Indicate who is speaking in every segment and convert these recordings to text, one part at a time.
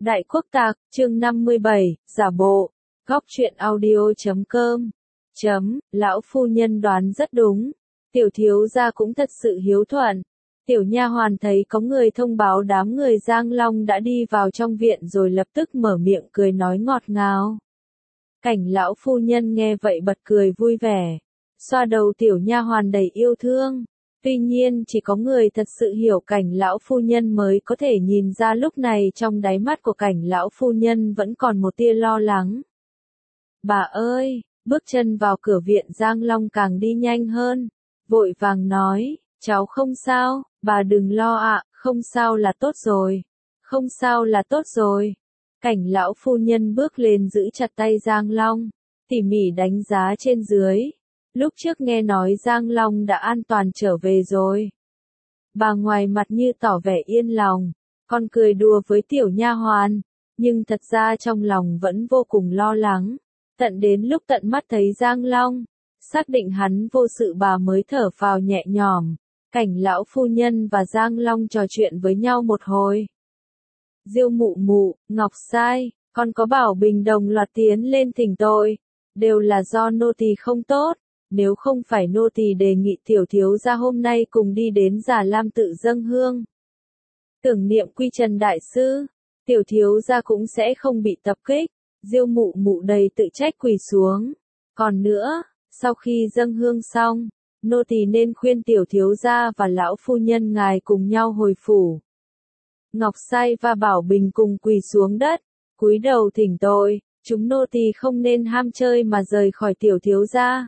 Speaker 1: Đại Quốc Tạc, chương 57, giả bộ. Góc truyện audio.com. Lão phu nhân đoán rất đúng. Tiểu thiếu gia cũng thật sự hiếu thuận. Tiểu nha hoàn thấy có người thông báo đám người Giang Long đã đi vào trong viện rồi lập tức mở miệng cười nói ngọt ngào. Cảnh lão phu nhân nghe vậy bật cười vui vẻ, xoa đầu tiểu nha hoàn đầy yêu thương. Tuy nhiên chỉ có người thật sự hiểu cảnh lão phu nhân mới có thể nhìn ra lúc này trong đáy mắt của cảnh lão phu nhân vẫn còn một tia lo lắng. Bà ơi, bước chân vào cửa viện Giang Long càng đi nhanh hơn, vội vàng nói, cháu không sao, bà đừng lo ạ, không sao là tốt rồi, không sao là tốt rồi. Cảnh lão phu nhân bước lên giữ chặt tay Giang Long, tỉ mỉ đánh giá trên dưới. Lúc trước nghe nói Giang Long đã an toàn trở về rồi. Bà ngoài mặt như tỏ vẻ yên lòng, còn cười đùa với tiểu nha hoàn, nhưng thật ra trong lòng vẫn vô cùng lo lắng. Tận đến lúc tận mắt thấy Giang Long, xác định hắn vô sự bà mới thở phào nhẹ nhõm. Cảnh lão phu nhân và Giang Long trò chuyện với nhau một hồi. Diêu mụ mụ, Ngọc Sai, còn có Bảo Bình đồng loạt tiến lên thỉnh tội, đều là do nô tỳ không tốt. Nếu không phải nô tỳ đề nghị tiểu thiếu gia hôm nay cùng đi đến Già Lam tự dâng hương, tưởng niệm quy trần đại sư, tiểu thiếu gia cũng sẽ không bị tập kích. Diêu mụ mụ đầy tự trách quỳ xuống. Còn nữa, sau khi dâng hương xong, nô tỳ nên khuyên tiểu thiếu gia và lão phu nhân ngài cùng nhau hồi phủ. Ngọc Sai và Bảo Bình cùng quỳ xuống đất, cúi đầu thỉnh tội, chúng nô tỳ không nên ham chơi mà rời khỏi tiểu thiếu gia.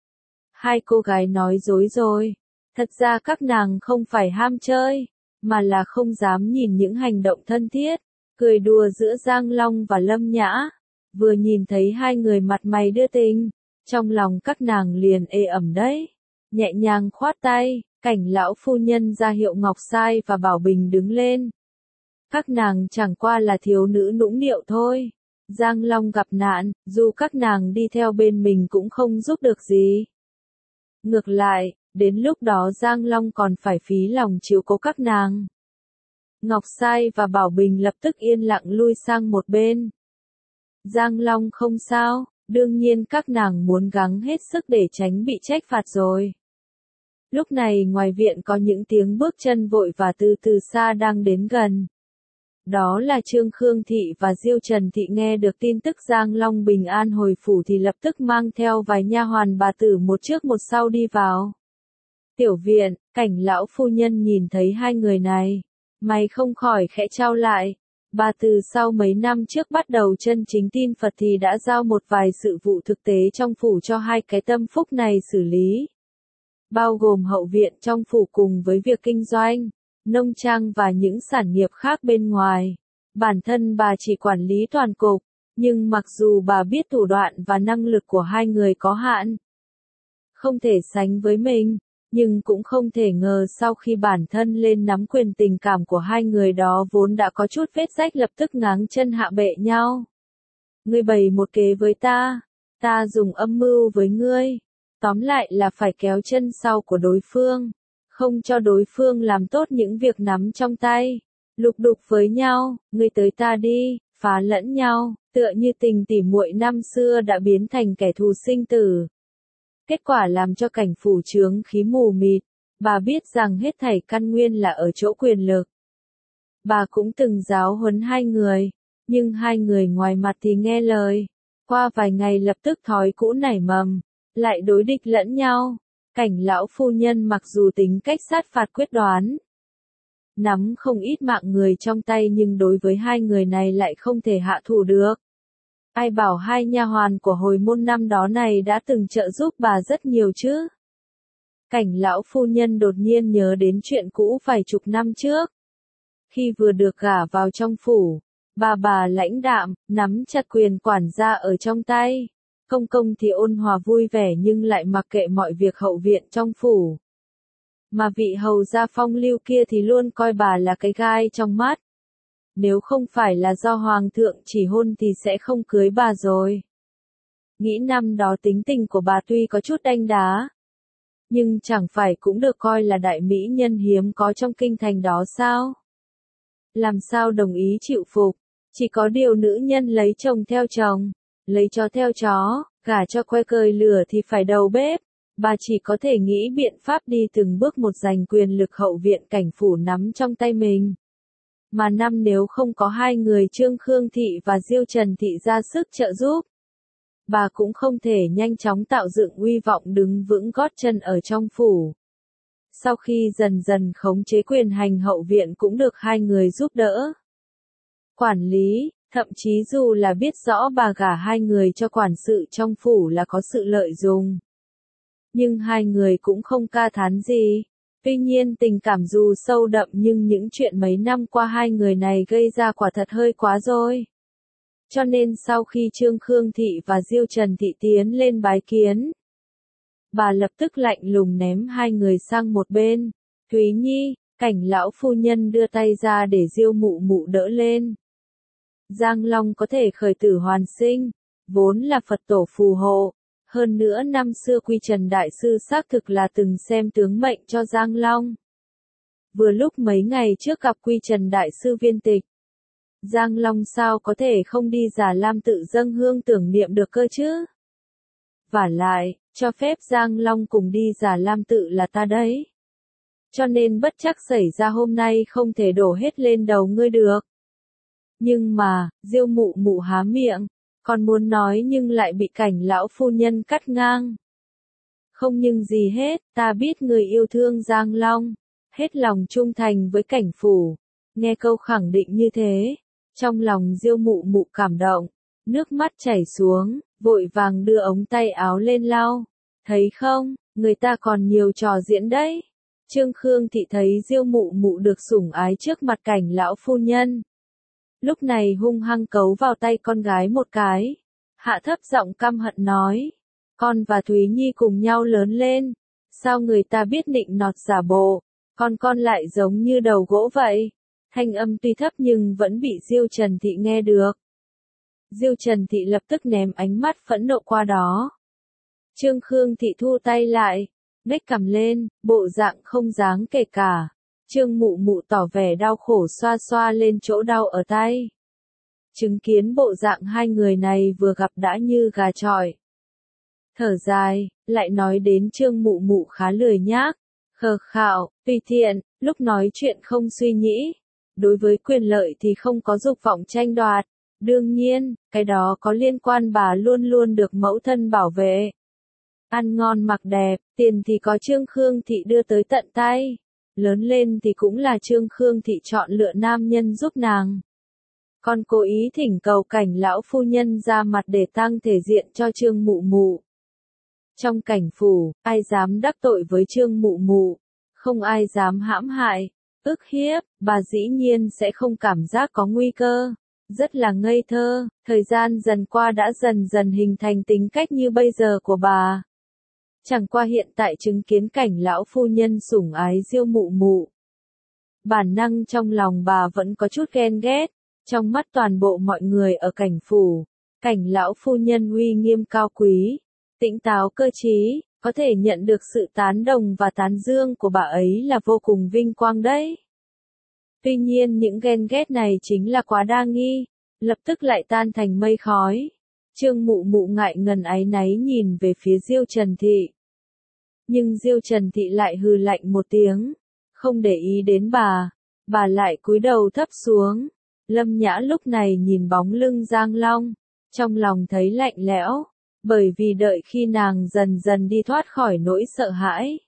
Speaker 1: Hai cô gái nói dối rồi, thật ra các nàng không phải ham chơi, mà là không dám nhìn những hành động thân thiết, cười đùa giữa Giang Long và Lâm Nhã. Vừa nhìn thấy hai người mặt mày đưa tình, trong lòng các nàng liền ê ẩm đấy. Nhẹ nhàng khoát tay, cảnh lão phu nhân ra hiệu Ngọc Sai và Bảo Bình đứng lên. Các nàng chẳng qua là thiếu nữ nũng nịu thôi. Giang Long gặp nạn, dù các nàng đi theo bên mình cũng không giúp được gì. Ngược lại, đến lúc đó Giang Long còn phải phí lòng chiếu cố các nàng. Ngọc Sai và Bảo Bình lập tức yên lặng lui sang một bên. Giang Long không sao, đương nhiên các nàng muốn gắng hết sức để tránh bị trách phạt rồi. Lúc này ngoài viện có những tiếng bước chân vội và từ xa đang đến gần. Đó là Trương Khương Thị và Diêu Trần Thị nghe được tin tức Giang Long bình an hồi phủ thì lập tức mang theo vài nha hoàn bà tử một trước một sau đi vào. Tiểu viện, cảnh lão phu nhân nhìn thấy hai người này, mày không khỏi khẽ chau lại. Bà từ sau mấy năm trước bắt đầu chân chính tin Phật thì đã giao một vài sự vụ thực tế trong phủ cho hai cái tâm phúc này xử lý. Bao gồm hậu viện trong phủ cùng với việc kinh doanh, nông trang và những sản nghiệp khác bên ngoài. Bản thân bà chỉ quản lý toàn cục, nhưng mặc dù bà biết thủ đoạn và năng lực của hai người có hạn, không thể sánh với mình, nhưng cũng không thể ngờ sau khi bản thân lên nắm quyền tình cảm của hai người đó vốn đã có chút vết rách lập tức ngáng chân hạ bệ nhau. Ngươi bày một kế với ta dùng âm mưu với ngươi. Tóm lại là phải kéo chân sau của đối phương, không cho đối phương làm tốt những việc nắm trong tay. Lục đục với nhau, ngươi tới ta đi, phá lẫn nhau, tựa như tình tỉ muội năm xưa đã biến thành kẻ thù sinh tử. Kết quả làm cho cảnh phủ chướng khí mù mịt, bà biết rằng hết thảy căn nguyên là ở chỗ quyền lực. Bà cũng từng giáo huấn hai người, nhưng hai người ngoài mặt thì nghe lời. Qua vài ngày lập tức thói cũ nảy mầm, lại đối địch lẫn nhau. Cảnh lão phu nhân mặc dù tính cách sát phạt quyết đoán, nắm không ít mạng người trong tay nhưng đối với hai người này lại không thể hạ thủ được. Ai bảo hai nha hoàn của hồi môn năm đó này đã từng trợ giúp bà rất nhiều chứ. Cảnh lão phu nhân đột nhiên nhớ đến chuyện cũ vài chục năm trước. Khi vừa được gả vào trong phủ, bà lãnh đạm, nắm chặt quyền quản gia ở trong tay. Công công thì ôn hòa vui vẻ nhưng lại mặc kệ mọi việc hậu viện trong phủ. Mà vị hầu gia phong lưu kia thì luôn coi bà là cái gai trong mắt. Nếu không phải là do hoàng thượng chỉ hôn thì sẽ không cưới bà rồi. Nghĩ năm đó tính tình của bà tuy có chút đanh đá, nhưng chẳng phải cũng được coi là đại mỹ nhân hiếm có trong kinh thành đó sao? Làm sao đồng ý chịu phục? Chỉ có điều nữ nhân lấy chồng theo chồng, lấy chó theo chó, gả cho que cơi lửa thì phải đầu bếp. Bà chỉ có thể nghĩ biện pháp đi từng bước một giành quyền lực hậu viện cảnh phủ nắm trong tay mình. Mà nếu không có hai người Trương Khương Thị và Diêu Trần Thị ra sức trợ giúp, bà cũng không thể nhanh chóng tạo dựng uy vọng đứng vững gót chân ở trong phủ. Sau khi dần dần khống chế quyền hành hậu viện cũng được hai người giúp đỡ quản lý, thậm chí dù là biết rõ bà gả hai người cho quản sự trong phủ là có sự lợi dụng. Nhưng hai người cũng không ca thán gì. Tuy nhiên tình cảm dù sâu đậm nhưng những chuyện mấy năm qua hai người này gây ra quả thật hơi quá rồi. Cho nên sau khi Trương Khương Thị và Diêu Trần Thị tiến lên bái kiến, bà lập tức lạnh lùng ném hai người sang một bên. Thúy Nhi, Cảnh lão phu nhân đưa tay ra để Diêu mụ mụ đỡ lên. Giang Long có thể khởi tử hoàn sinh, vốn là Phật tổ phù hộ. Hơn nữa năm xưa Quy Trần Đại Sư xác thực là từng xem tướng mệnh cho Giang Long. Vừa lúc mấy ngày trước gặp Quy Trần Đại Sư viên tịch, Giang Long sao có thể không đi Già Lam tự dâng hương tưởng niệm được cơ chứ? Vả lại, cho phép Giang Long cùng đi Già Lam tự là ta đấy. Cho nên bất chắc xảy ra hôm nay không thể đổ hết lên đầu ngươi được. Nhưng mà, Diêu mụ mụ há miệng, còn muốn nói nhưng lại bị Cảnh lão phu nhân cắt ngang. Không nhưng gì hết, ta biết người yêu thương Giang Long, hết lòng trung thành với Cảnh phủ. Nghe câu khẳng định như thế, trong lòng Diêu mụ mụ cảm động, nước mắt chảy xuống, vội vàng đưa ống tay áo lên lau. Thấy không, người ta còn nhiều trò diễn đấy. Trương Khương Thị thấy Diêu mụ mụ được sủng ái trước mặt Cảnh lão phu nhân. Lúc này hung hăng cấu vào tay con gái một cái. Hạ thấp giọng căm hận nói. Con và Thúy Nhi cùng nhau lớn lên. Sao người ta biết nịnh nọt giả bộ. Con lại giống như đầu gỗ vậy. Thanh âm tuy thấp nhưng vẫn bị Diêu Trần Thị nghe được. Diêu Trần Thị lập tức ném ánh mắt phẫn nộ qua đó. Trương Khương Thị thu tay lại, nhếch cằm lên, bộ dạng không dáng kể cả. Trương mụ mụ tỏ vẻ đau khổ xoa xoa lên chỗ đau ở tay. Chứng kiến bộ dạng hai người này vừa gặp đã như gà chọi. Thở dài, lại nói đến Trương mụ mụ khá lười nhác, khờ khạo, tùy tiện, lúc nói chuyện không suy nghĩ. Đối với quyền lợi thì không có dục vọng tranh đoạt. Đương nhiên, cái đó có liên quan bà luôn luôn được mẫu thân bảo vệ. Ăn ngon mặc đẹp, tiền thì có Trương Khương Thị đưa tới tận tay. Lớn lên thì cũng là Trương Khương Thị chọn lựa nam nhân giúp nàng. Còn cố ý thỉnh cầu Cảnh lão phu nhân ra mặt để tăng thể diện cho Trương mụ mụ. Trong Cảnh phủ, ai dám đắc tội với Trương mụ mụ, không ai dám hãm hại, ức hiếp, bà dĩ nhiên sẽ không cảm giác có nguy cơ. Rất là ngây thơ, thời gian dần qua đã dần dần hình thành tính cách như bây giờ của bà. Chẳng qua hiện tại chứng kiến Cảnh lão phu nhân sủng ái Diêu mụ mụ. Bản năng trong lòng bà vẫn có chút ghen ghét, trong mắt toàn bộ mọi người ở Cảnh phủ. Cảnh lão phu nhân uy nghiêm cao quý, tỉnh táo cơ trí, có thể nhận được sự tán đồng và tán dương của bà ấy là vô cùng vinh quang đấy. Tuy nhiên những ghen ghét này chính là quá đa nghi, lập tức lại tan thành mây khói. Trương mụ mụ ngại ngần áy náy nhìn về phía Diêu Trần Thị. Nhưng Diêu Trần Thị lại hừ lạnh một tiếng, không để ý đến bà lại cúi đầu thấp xuống. Lâm Nhã lúc này nhìn bóng lưng Giang Long, trong lòng thấy lạnh lẽo, bởi vì đợi khi nàng dần dần đi thoát khỏi nỗi sợ hãi.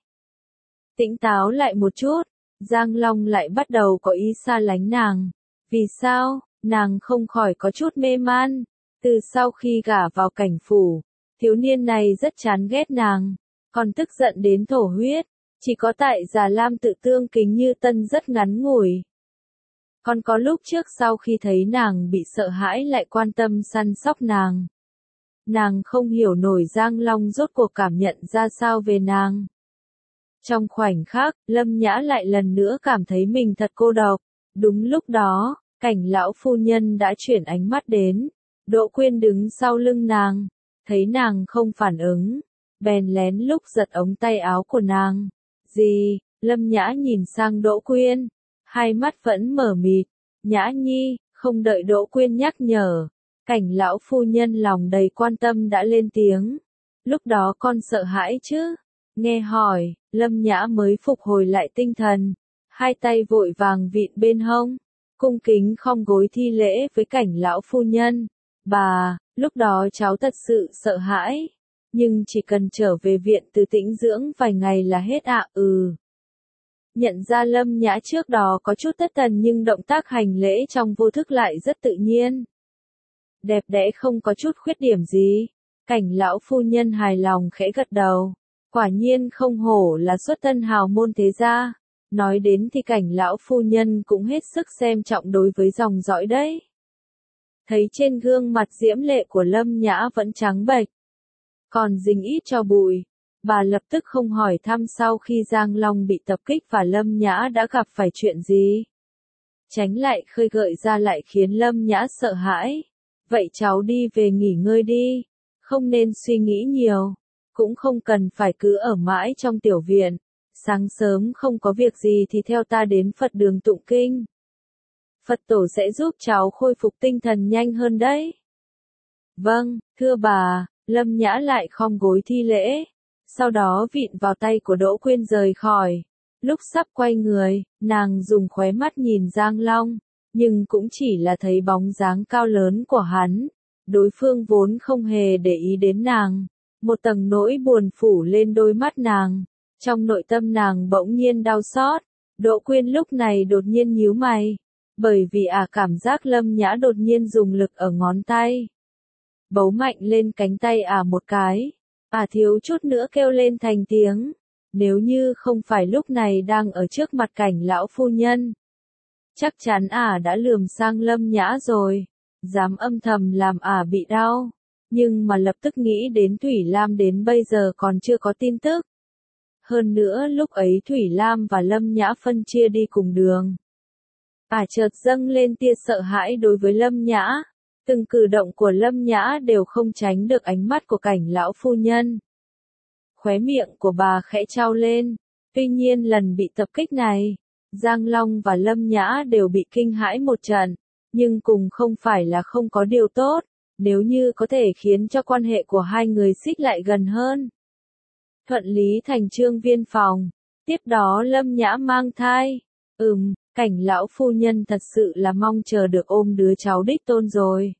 Speaker 1: Tỉnh táo lại một chút, Giang Long lại bắt đầu có ý xa lánh nàng. Vì sao? Nàng không khỏi có chút mê man. Từ sau khi gả vào Cảnh phủ, thiếu niên này rất chán ghét nàng, còn tức giận đến thổ huyết. Chỉ có tại Già Lam tự tương kính như tân rất ngắn ngủi. Còn có lúc trước sau khi thấy nàng bị sợ hãi lại quan tâm săn sóc nàng. Nàng không hiểu nổi Giang Long rốt cuộc cảm nhận ra sao về nàng. Trong khoảnh khắc, Lâm Nhã lại lần nữa cảm thấy mình thật cô độc. Đúng lúc đó, Cảnh lão phu nhân đã chuyển ánh mắt đến. Đỗ Quyên đứng sau lưng nàng, thấy nàng không phản ứng, bèn lén lúc giật ống tay áo của nàng. Gì? Lâm Nhã nhìn sang Đỗ Quyên, hai mắt vẫn mở mịt. Nhã Nhi, Không đợi Đỗ Quyên nhắc nhở, Cảnh lão phu nhân lòng đầy quan tâm đã lên tiếng. Lúc đó con sợ hãi chứ? Nghe hỏi, Lâm Nhã mới phục hồi lại tinh thần, hai tay vội vàng vịn bên hông, cung kính khom gối thi lễ với Cảnh lão phu nhân. Bà, lúc đó cháu thật sự sợ hãi, nhưng chỉ cần trở về viện từ tĩnh dưỡng vài ngày là hết ạ. Nhận ra Lâm Nhã trước đó có chút thất thần nhưng động tác hành lễ trong vô thức lại rất tự nhiên. Đẹp đẽ không có chút khuyết điểm gì. Cảnh lão phu nhân hài lòng khẽ gật đầu. Quả nhiên không hổ là xuất thân hào môn thế gia. Nói đến thì Cảnh lão phu nhân cũng hết sức xem trọng đối với dòng dõi đấy. Thấy trên gương mặt diễm lệ của Lâm Nhã vẫn trắng bệch, còn dính ít cho bụi, bà lập tức không hỏi thăm sau khi Giang Long bị tập kích và Lâm Nhã đã gặp phải chuyện gì. Tránh lại khơi gợi ra lại khiến Lâm Nhã sợ hãi. Vậy cháu đi về nghỉ ngơi đi, không nên suy nghĩ nhiều, cũng không cần phải cứ ở mãi trong tiểu viện. Sáng sớm không có việc gì thì theo ta đến Phật đường tụng kinh. Phật tổ sẽ giúp cháu khôi phục tinh thần nhanh hơn đấy. Vâng, thưa bà. Lâm Nhã lại khom gối thi lễ, sau đó vịn vào tay của Đỗ Quyên rời khỏi. Lúc sắp quay người, nàng dùng khóe mắt nhìn Giang Long, nhưng cũng chỉ là thấy bóng dáng cao lớn của hắn. Đối phương vốn không hề để ý đến nàng. Một tầng nỗi buồn phủ lên đôi mắt nàng. Trong nội tâm nàng bỗng nhiên đau xót. Đỗ Quyên lúc này đột nhiên nhíu mày, bởi vì cảm giác Lâm Nhã đột nhiên dùng lực ở ngón tay. Bấu mạnh lên cánh tay một cái. Thiếu chút nữa kêu lên thành tiếng. Nếu như không phải lúc này đang ở trước mặt Cảnh lão phu nhân, chắc chắn đã lườm sang Lâm Nhã rồi. Dám âm thầm làm bị đau. Nhưng mà lập tức nghĩ đến Thủy Lam đến bây giờ còn chưa có tin tức. Hơn nữa lúc ấy Thủy Lam và Lâm Nhã phân chia đi cùng đường. Chợt dâng lên tia sợ hãi đối với Lâm Nhã. Từng cử động của Lâm Nhã đều không tránh được ánh mắt của Cảnh lão phu nhân. Khóe miệng của bà khẽ trao lên. Tuy nhiên lần bị tập kích này, Giang Long và Lâm Nhã đều bị kinh hãi một trận, nhưng cùng không phải là không có điều tốt, nếu như có thể khiến cho quan hệ của hai người xích lại gần hơn. Thuận lý thành chương viên phòng. Tiếp đó Lâm Nhã mang thai. Cảnh lão phu nhân thật sự là mong chờ được ôm đứa cháu đích tôn rồi.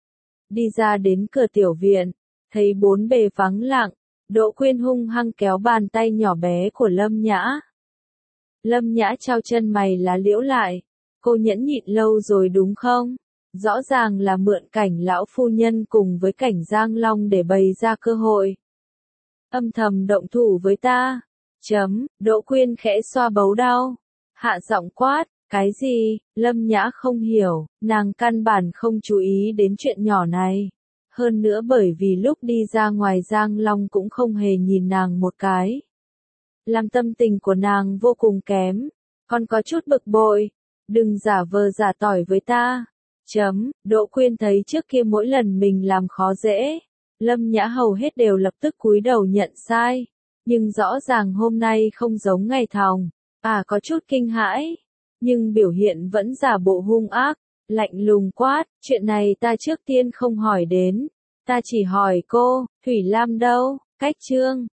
Speaker 1: Đi ra đến cửa tiểu viện, thấy bốn bề vắng lặng, Đỗ Quyên hung hăng kéo bàn tay nhỏ bé của Lâm Nhã. Lâm Nhã trao chân mày lá liễu lại. Cô nhẫn nhịn lâu rồi đúng không? Rõ ràng là mượn Cảnh lão phu nhân cùng với Cảnh Giang Long để bày ra cơ hội. Âm thầm động thủ với ta. Đỗ Quyên khẽ xoa bấu đau. Hạ giọng quát, cái gì? Lâm Nhã không hiểu, nàng căn bản không chú ý đến chuyện nhỏ này. Hơn nữa bởi vì lúc đi ra ngoài Giang Long cũng không hề nhìn nàng một cái. Làm tâm tình của nàng vô cùng kém, còn có chút bực bội. Đừng giả vờ giả tỏi với ta. Đỗ Quyên thấy trước kia mỗi lần mình làm khó dễ, Lâm Nhã hầu hết đều lập tức cúi đầu nhận sai. Nhưng rõ ràng hôm nay không giống ngày thường. Có chút kinh hãi, nhưng biểu hiện vẫn giả bộ hung ác, lạnh lùng quát, chuyện này ta trước tiên không hỏi đến, ta chỉ hỏi cô, Thủy Lam đâu, cách chương